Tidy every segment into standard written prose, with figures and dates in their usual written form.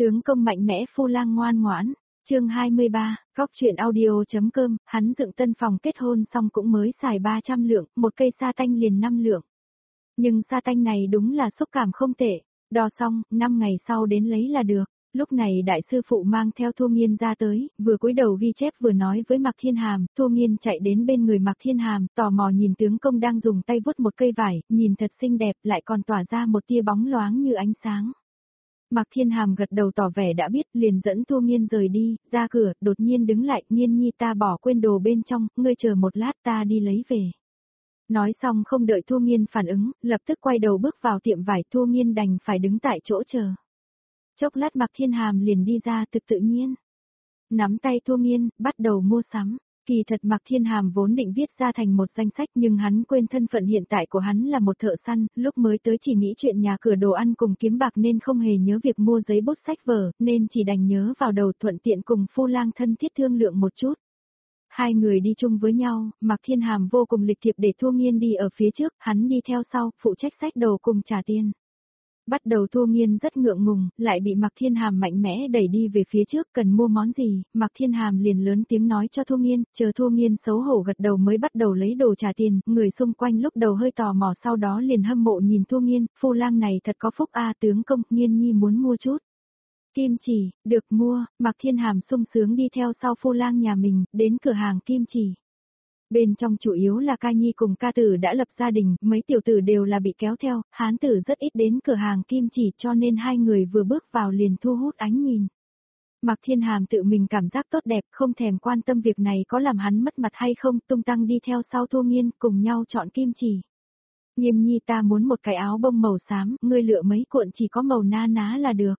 Tướng công mạnh mẽ phu lang ngoan ngoãn, chương 23, góc chuyện audio.com, hắn dựng tân phòng kết hôn xong cũng mới xài 300 lượng, một cây sa tanh liền 5 lượng. Nhưng sa tanh này đúng là xúc cảm không tệ, đo xong, 5 ngày sau đến lấy là được. Lúc này đại sư phụ mang theo Thu Nghiên ra tới, vừa cúi đầu ghi chép vừa nói với Mạc Thiên Hàm, Thu Nghiên chạy đến bên người Mạc Thiên Hàm, tò mò nhìn tướng công đang dùng tay vuốt một cây vải, nhìn thật xinh đẹp lại còn tỏa ra một tia bóng loáng như ánh sáng. Mạc Thiên Hàm gật đầu tỏ vẻ đã biết, liền dẫn Thu Nghiên rời đi, ra cửa, đột nhiên đứng lại, Nghiên nhi ta bỏ quên đồ bên trong, ngươi chờ một lát ta đi lấy về. Nói xong không đợi Thu Nghiên phản ứng, lập tức quay đầu bước vào tiệm vải, Thu Nghiên đành phải đứng tại chỗ chờ. Chốc lát Mạc Thiên Hàm liền đi ra thực tự nhiên. Nắm tay Thu Nghiên, bắt đầu mua sắm. Kỳ thật Mạc Thiên Hàm vốn định viết ra thành một danh sách nhưng hắn quên thân phận hiện tại của hắn là một thợ săn, lúc mới tới chỉ nghĩ chuyện nhà cửa đồ ăn cùng kiếm bạc nên không hề nhớ việc mua giấy bút sách vở, nên chỉ đành nhớ vào đầu thuận tiện cùng phu lang thân thiết thương lượng một chút. Hai người đi chung với nhau, Mạc Thiên Hàm vô cùng lịch thiệp để Thu Nghiên đi ở phía trước, hắn đi theo sau, phụ trách xách đồ cùng trả tiền. Bắt đầu Thu Nghiên rất ngượng ngùng, lại bị Mạc Thiên Hàm mạnh mẽ đẩy đi về phía trước, cần mua món gì, Mạc Thiên Hàm liền lớn tiếng nói cho Thu Nghiên, chờ Thu Nghiên xấu hổ gật đầu mới bắt đầu lấy đồ trả tiền, người xung quanh lúc đầu hơi tò mò sau đó liền hâm mộ nhìn Thu Nghiên, phu lang này thật có phúc a tướng công, Nghiên nhi muốn mua chút. Kim chỉ, được mua, Mạc Thiên Hàm sung sướng đi theo sau phu lang nhà mình, đến cửa hàng kim chỉ. Bên trong chủ yếu là ca nhi cùng ca tử đã lập gia đình, mấy tiểu tử đều là bị kéo theo, hán tử rất ít đến cửa hàng kim chỉ cho nên hai người vừa bước vào liền thu hút ánh nhìn. Mạc Thiên Hàm tự mình cảm giác tốt đẹp, không thèm quan tâm việc này có làm hắn mất mặt hay không, tung tăng đi theo sau Thu Nghiên cùng nhau chọn kim chỉ. Nghiên nhi ta muốn một cái áo bông màu xám, ngươi lựa mấy cuộn chỉ có màu na ná là được.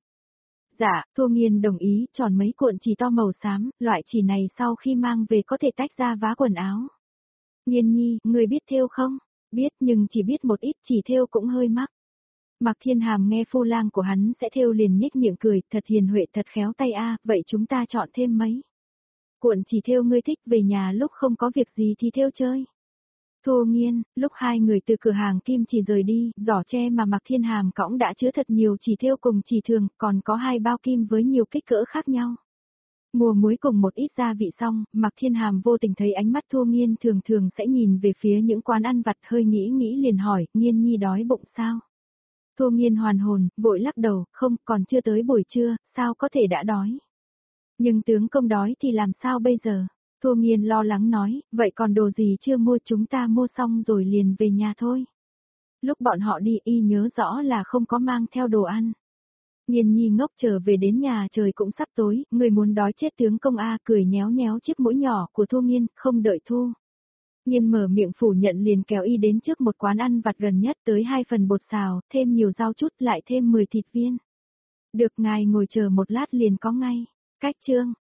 Dạ, Thu Nghiên đồng ý, chọn mấy cuộn chỉ to màu xám, loại chỉ này sau khi mang về có thể tách ra vá quần áo. Nghiên nhi, ngươi biết thêu không? Biết nhưng chỉ biết một ít, chỉ thêu cũng hơi mắc. Mạc Thiên Hàm nghe phu lang của hắn sẽ thêu liền nhếch miệng cười, thật hiền huệ thật khéo tay a, vậy chúng ta chọn thêm mấy. Cuộn chỉ thêu ngươi thích, về nhà lúc không có việc gì thì thêu chơi. Thu Nghiên, lúc hai người từ cửa hàng kim chỉ rời đi, giỏ tre mà Mạc Thiên Hàm cõng đã chứa thật nhiều chỉ thêu cùng chỉ thường, còn có 2 bao kim với nhiều kích cỡ khác nhau. Mua muối cùng một ít gia vị xong, Mạc Thiên Hàm vô tình thấy ánh mắt Thu Nghiên thường thường sẽ nhìn về phía những quán ăn vặt, hơi nghĩ liền hỏi, Nghiên nhi đói bụng sao? Thu Nghiên hoàn hồn, vội lắc đầu, không, còn chưa tới buổi trưa, sao có thể đã đói? Nhưng tướng công đói thì làm sao bây giờ? Thu Nghiên lo lắng nói, vậy còn đồ gì chưa mua, chúng ta mua xong rồi liền về nhà thôi. Lúc bọn họ đi y nhớ rõ là không có mang theo đồ ăn. Nghiên nhi ngốc trở về đến nhà trời cũng sắp tối, người muốn đói chết tướng công a, cười nhéo nhéo chiếc mũi nhỏ của Thu Nghiên, không đợi Thu Nghiên mở miệng phủ nhận liền kéo y đến trước một quán ăn vặt gần nhất, tới 2 phần bột xào, thêm nhiều rau chút, lại thêm 10 thịt viên. Được, ngài ngồi chờ một lát liền có ngay. Cách chương